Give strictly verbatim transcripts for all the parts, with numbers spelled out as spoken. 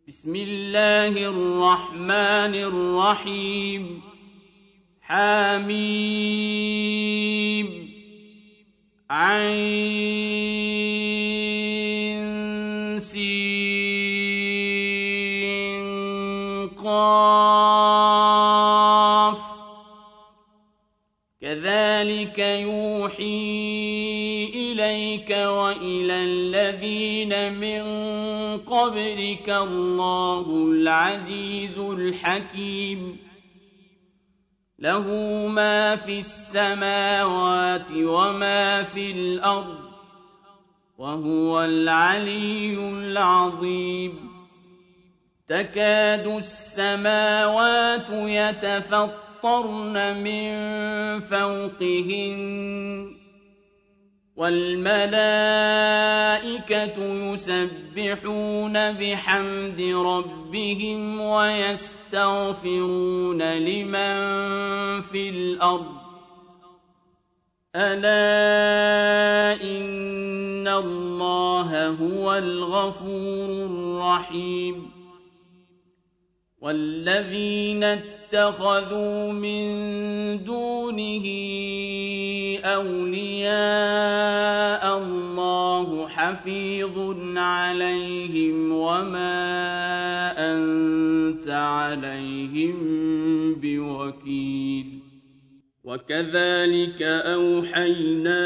بسم الله الرحمن الرحيم حميم عين سين قاف كذلك يوحي إليك وإلى الذين من قبلك الله العزيز الحكيم له ما في السماوات وما في الأرض وهو العلي العظيم تكاد السماوات يتفطرن من فوقهن والملائكة يسبحون بحمد ربهم ويستغفرون لمن في الأرض ألا إن الله هو الغفور الرحيم والذين اتخذوا من دونه أولياء الله حفيظ عليهم وما أنت عليهم بوكيل وكذلك أوحينا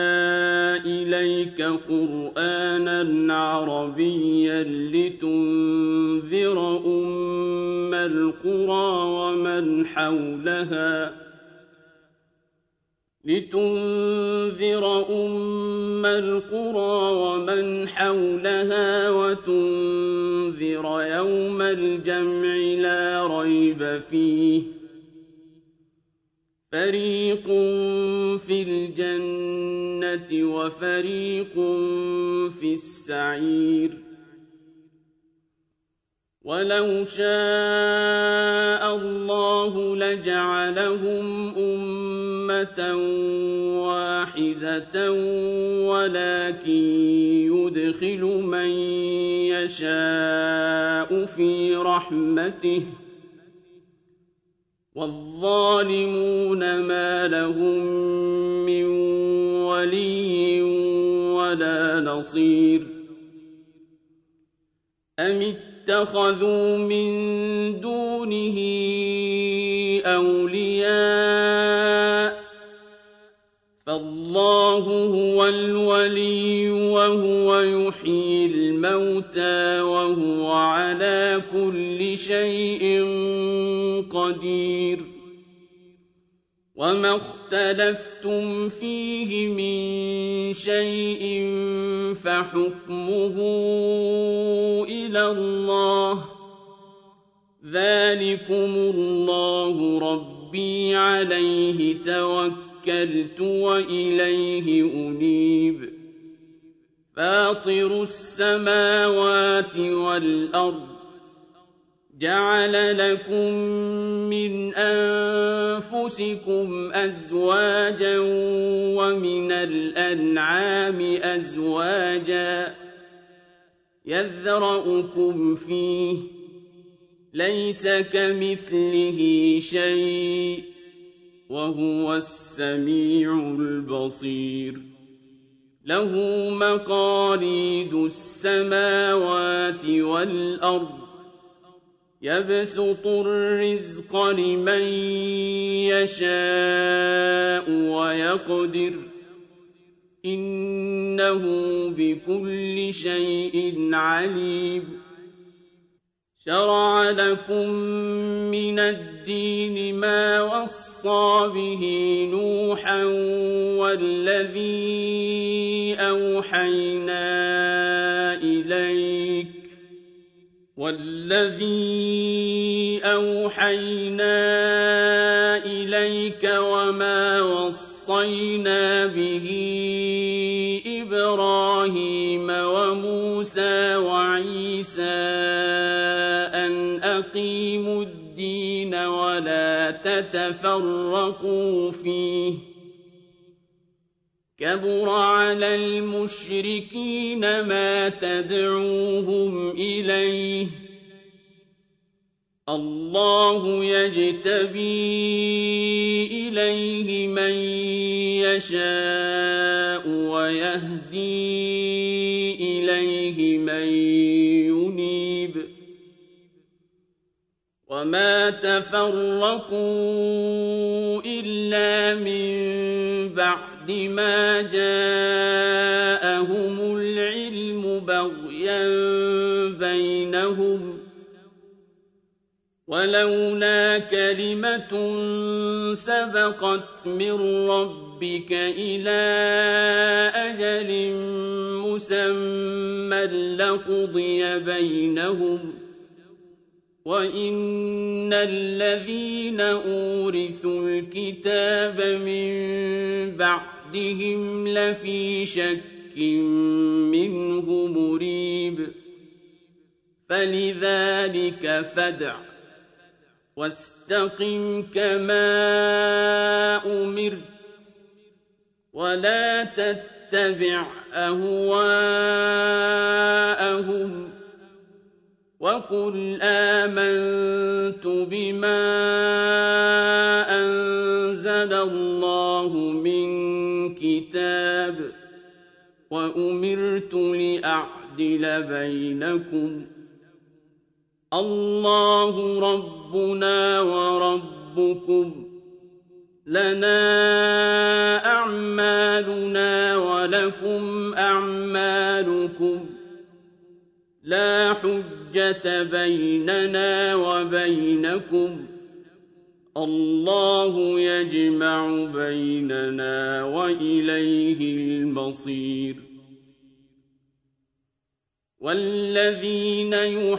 إليك قرآنا عربيا لتنذر أم القرى ومن حولها لتنذر أم القرى ومن حولها وتنذر يوم الجمع لا ريب فيه فريق في الجنة وفريق في السعير ولو شاء الله لجعلهم أمة واحدة ولكن يدخل من يشاء في رحمته والظالمون ما لهم من ولي ولا نصير أم اتخذوا من دونه أولياء فالله هو الولي وهو يحيي الموتى وهو على كل شيء قدير وما اختلفتم فيه من شيء فحكمه إلى الله ذلكم الله ربي عليه توكلت وإليه أنيب فاطر السماوات والأرض جعل لكم من أنفسكم أزواجا ومن الأنعام أزواجا يذرأكم فيه ليس كمثله شيء وهو السميع البصير له مقاليد السماوات والأرض يبسط الرزق لمن يشاء ويقدر إنه بكل شيء عليم شرع لكم من الدين ما وصى به نوحا والذي أوحينا إليك والذي أوحينا إليك وما وصينا به إبراهيم وموسى وعيسى أن أقيموا الدين ولا تتفرقوا فيه كبر على المشركين ما تدعوهم إليه الله يجتبي إليه من يشاء ويهدي إليه من ينيب وما تفرقوا إلا من بعد ما جاءهم العلم بغيا بينهم ولولا كلمة سبقت من ربك إلى أجل مسمى لقضي بينهم وإن الذين أورثوا الكتاب من بعدهم لفي شك منه مريب فلذلك فادع واستقم كما أمرت ولا تتبع أهواءهم وقل آمنت بما أنزل الله من كتاب وأمرت لأعدل بينكم الله ربنا وربكم لنا أعمالنا ولكم أعمالكم لا حجة بيننا وبينكم الله يجمع بيننا وإليه المصير والذين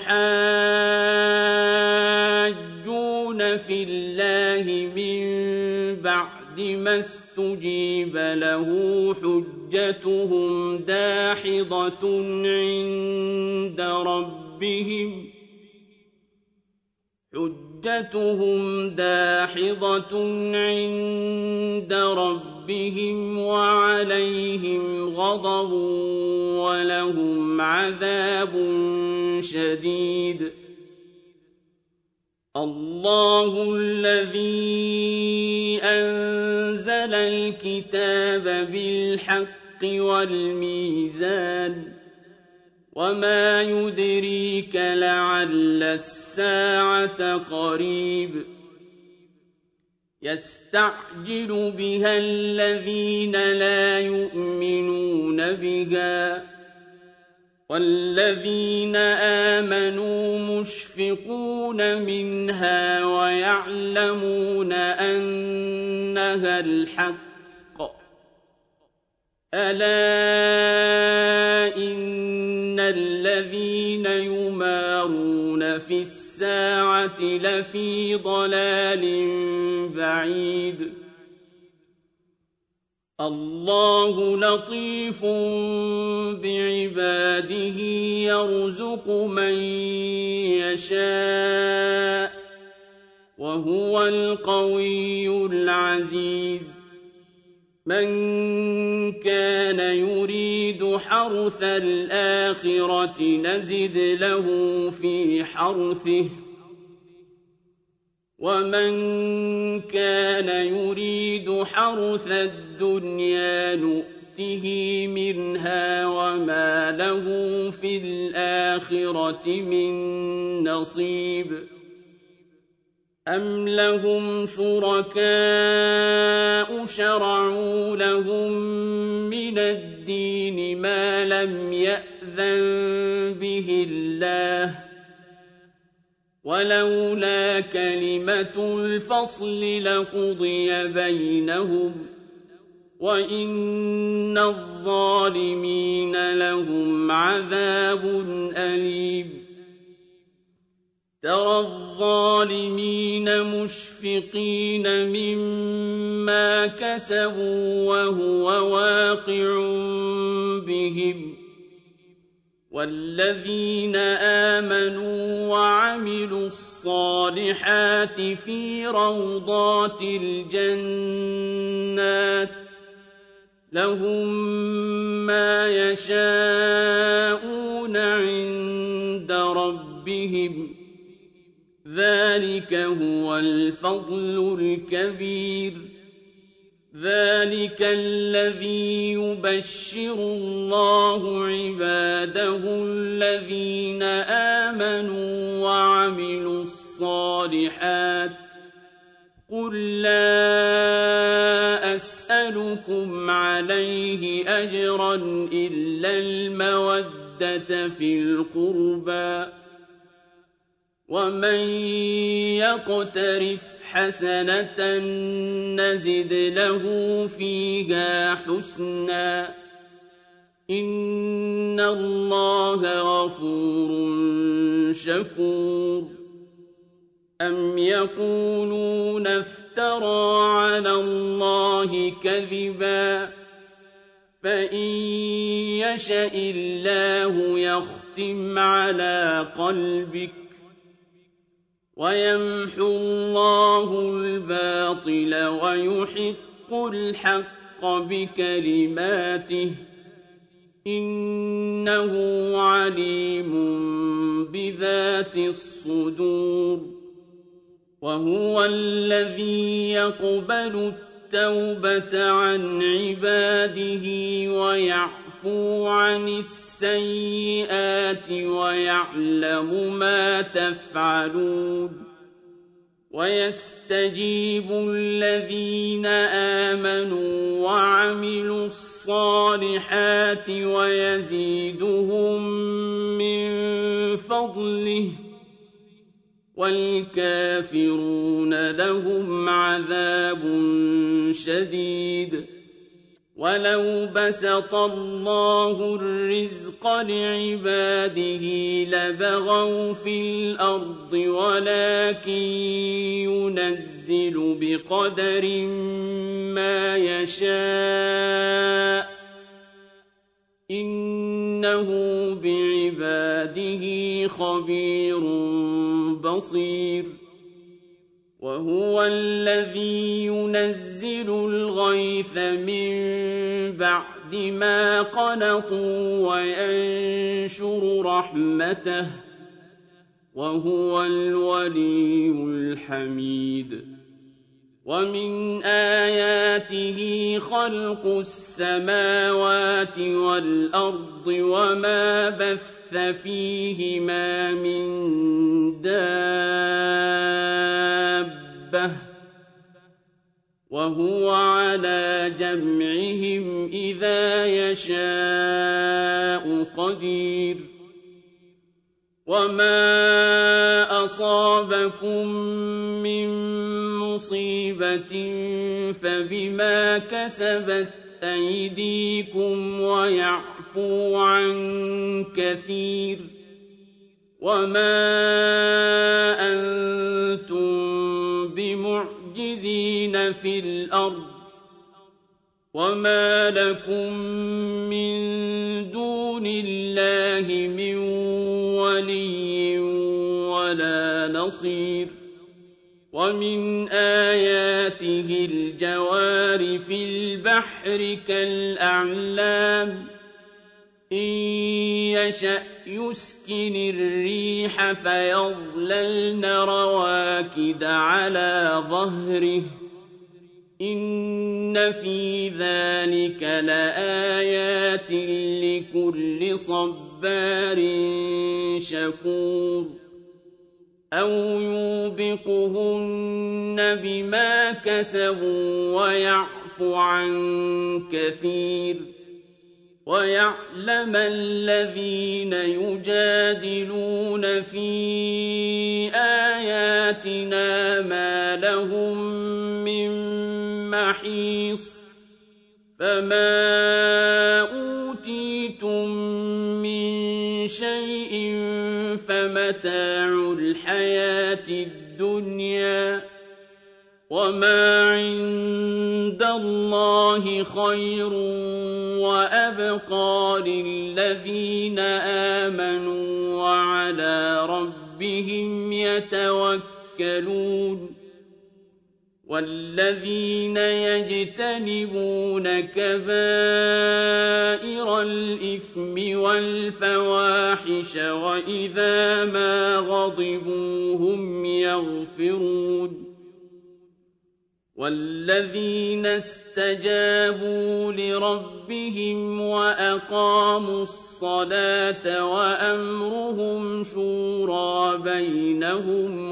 يحاجون في الله من بعد ما استجيب له حجتهم داحضة عند ربهم حجتهم داحضة عند ربهم وعليهم غضب ولهم عذاب شديد الله الذي أنزل الكتاب بالحق والميزان وما يدريك لعل الساعة قريب يستعجل بها الذين لا يؤمنون بها والذين آمنوا مشفقون منها ويعلمون أنها الحق ألا إن الذين يمارون في الساعة لفي ضلال بعيد الله لطيف بعباده يرزق من يشاء وهو القوي العزيز من كان يريد حرث الآخرة نزد له في حرثه ومن كان يريد حرث الدنيا نؤته منها وما له في الآخرة من نصيب أم لهم شركاء شرعوا لهم من الدين ما لم يأذن به الله ولولا كلمة الفصل لقضي بينهم وإن الظالمين لهم عذاب أليم ترى الظالمين مشفقين مما كسبوا وهو واقع بهم والذين آمنوا وعملوا الصالحات في روضات الجنات لهم ما يشاءون عند ربهم ذلك هو الفضل الكبير ذلك الذي يبشر الله عباده الذين آمنوا وعملوا الصالحات قل لا أسألكم عليه أجرا إلا المودة في القربى ومن يقترف حسنة نزد له فيها حسنا إن الله غفور شكور أم يقولون افترى على الله كذبا فإن يشأ الله يختم على قلبك ويمحو الله الباطل ويحق الحق بكلماته إنه عليم بذات الصدور وهو الذي يقبل التوبة عن عباده ويعفو عن السيئات ويعلم ما تفعلون ويستجيب الذين آمنوا وعملوا الصالحات ويزيدهم من فضله والكافرون لهم عذاب شديد ولو بسط الله الرزق لعباده لبغوا في الأرض ولكن ينزل بقدر ما يشاء إنه بعباده خبير بصير وهو الذي ينزل الغيث من بعد ما قنطوا وينشر رحمته وهو الولي الحميد ومن آياته خلق السماوات والأرض وما بث فيهما من دابة وهو على جمعهم إذا يشاء قدير وما أصابكم من مصيبة فبما كسبت أيديكم ويعفو عن كثير وما أنتم بمعجزين في الأرض وما لكم من دون الله من ولي ولا نصير ومن آياته الجوار في البحر كالأعلام إن يشأ يسكن الريح فيظللن رواكد على ظهره إن في ذلك لآيات لكل صبار شكور أو يوبقهن بما كسبوا ويعفو عن كثير ويعلم الذين يجادلون في آياتنا ما لهم من محيص فما أوتيتم من شيء فمتاع الحياة الدنيا وما عند الله خير وأبقى للذين آمنوا وعلى ربهم يتوكلون والذين يجتنبون كبائر الإثم والفواحش وإذا ما غضبوا هم يغفرون والذين استجابوا لربهم وأقاموا الصلاة وأمرهم شورى بينهم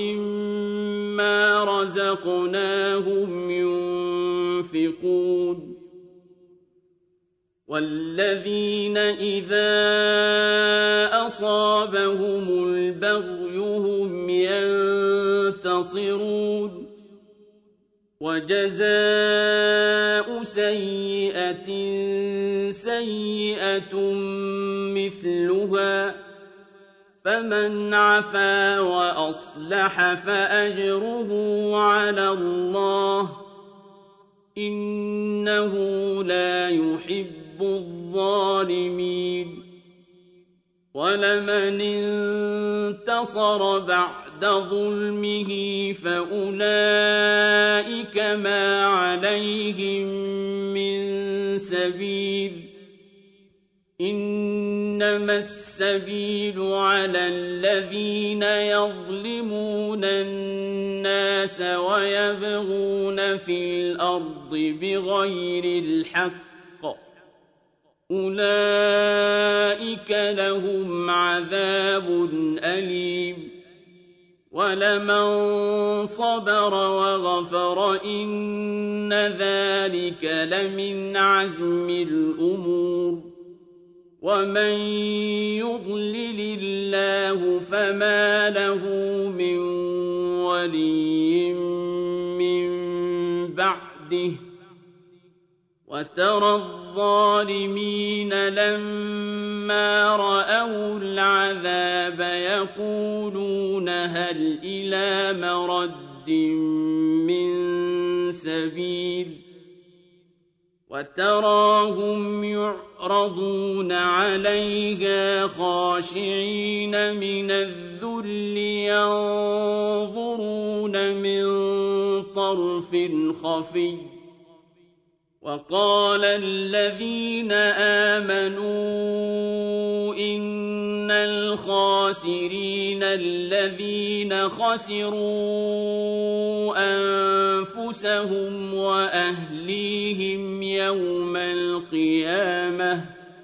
ومما رزقناهم ينفقون والذين إذا أصابهم البغي هم ينتصرون وجزاء سيئة سيئة مثلها فمن عفا وأصلح فأجره على الله إنه لا يحب الظالمين ولمن انتصر بعد ظلمه فأولئك ما عليهم من سبيل إنما السبيل على الذين يظلمون الناس ويبغون في الأرض بغير الحق أولئك لهم عذاب أليم ولمن صبر وغفر إن ذلك لمن عزم الأمور ومن يضلل الله فما له من ولي من بعده وترى الظالمين لما رأوا العذاب يقولون هل إلى مرد من سبيل وتراهم يعرضون عليها خاشعين من الذل ينظرون من طرف خفي وقال الذين آمنوا إن الخاسرين الذين خسروا أنفسهم وأهليهم يوم القيامة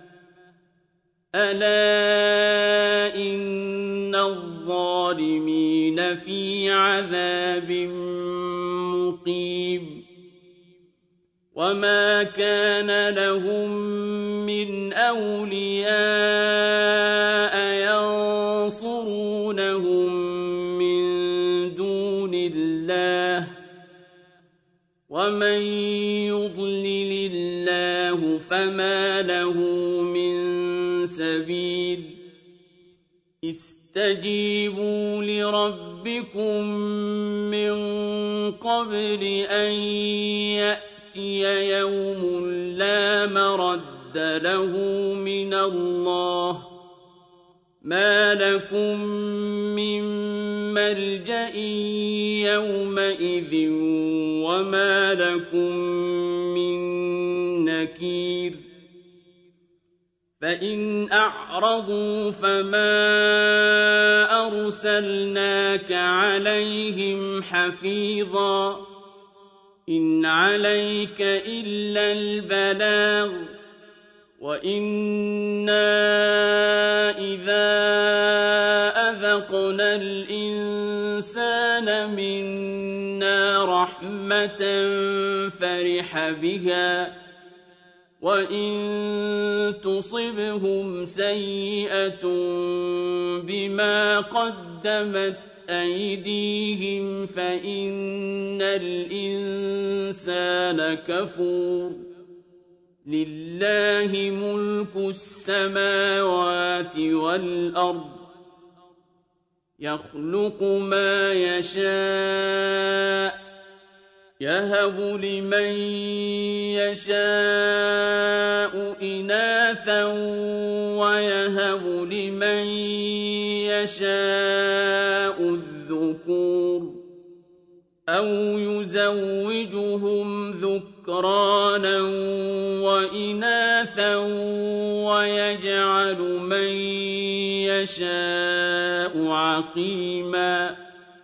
ألا إن الظالمين في عذاب مقيم وما كان لهم من أولياء ينصرونهم من دون الله ومن يضلل الله فما له من سبيل استجيبوا لربكم من قبل أن يأتي يوم لا مرد له من الله ما لكم من ملجأ يومئذ وما لكم من نكير فإن أعرضوا فما أرسلناك عليهم حفيظا إن عليك إلا البلاغ وإنا إذا أذقنا الإنسان منا رحمة فرح بها وإن تصبهم سيئة بما قدمت أيديهم فإن الإنسان كفور لله ملك السماوات والأرض يخلق ما يشاء يهب لمن يشاء إناثا ويهب لمن يشاء الذكور أَوْ يُزَوِّجُهُمْ ذُكْرَانًا وَإِنَاثًا وَيَجْعَلُ مَن يَشَاءُ عَقِيمًا ۚ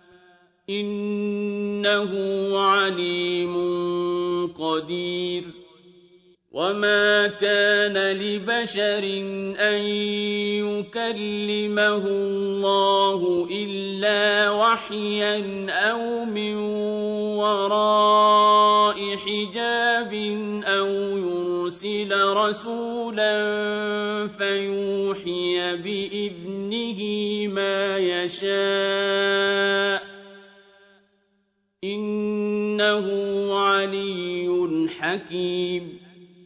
إِنَّهُ عَلِيمٌ قَدِيرٌ. وَمَا كَانَ لِبَشَرٍ أَن يُكَلِّمَهُ اللَّهُ إِلَّا وَحْيًا أَوْ مِن وَرَاءِ حِجَابٍ أَوْ يُرْسِلَ رَسُولًا فَيُوحِيَ بِإِذْنِهِ مَا يَشَاءُ ۚ إِنَّهُ عَلِيٌّ حَكِيمٌ.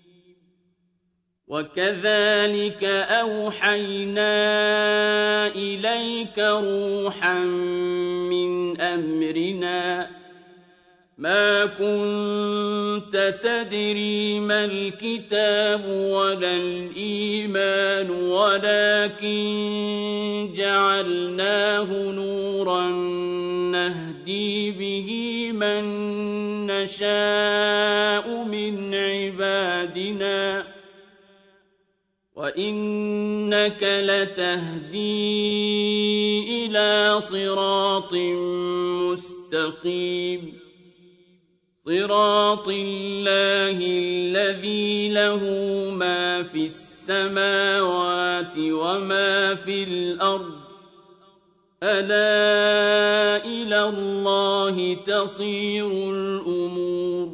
وَكَذَٰلِكَ أَوْحَيْنَا إِلَيْكَ رُوحًا مِّنْ أَمْرِنَا ۚ مَا كُنتَ تَدْرِي مَا الْكِتَابُ وَلَا الْإِيمَانُ وَلَٰكِن جَعَلْنَاهُ نُورًا نَّهْدِي بِهِ مَن نَّشَاءُ مِنْ عِبَادِنَا ۚ وَإِنَّكَ لَتَهْدِي إِلَىٰ صِرَاطٍ مُّسْتَقِيمٍ، صِرَاطِ اللَّهِ الَّذِي لَهُ مَا فِي السَّمَاوَاتِ وَمَا فِي الْأَرْضِ ۗ أَلَا إِلَى اللَّهِ تَصِيرُ الْأُمُورُ.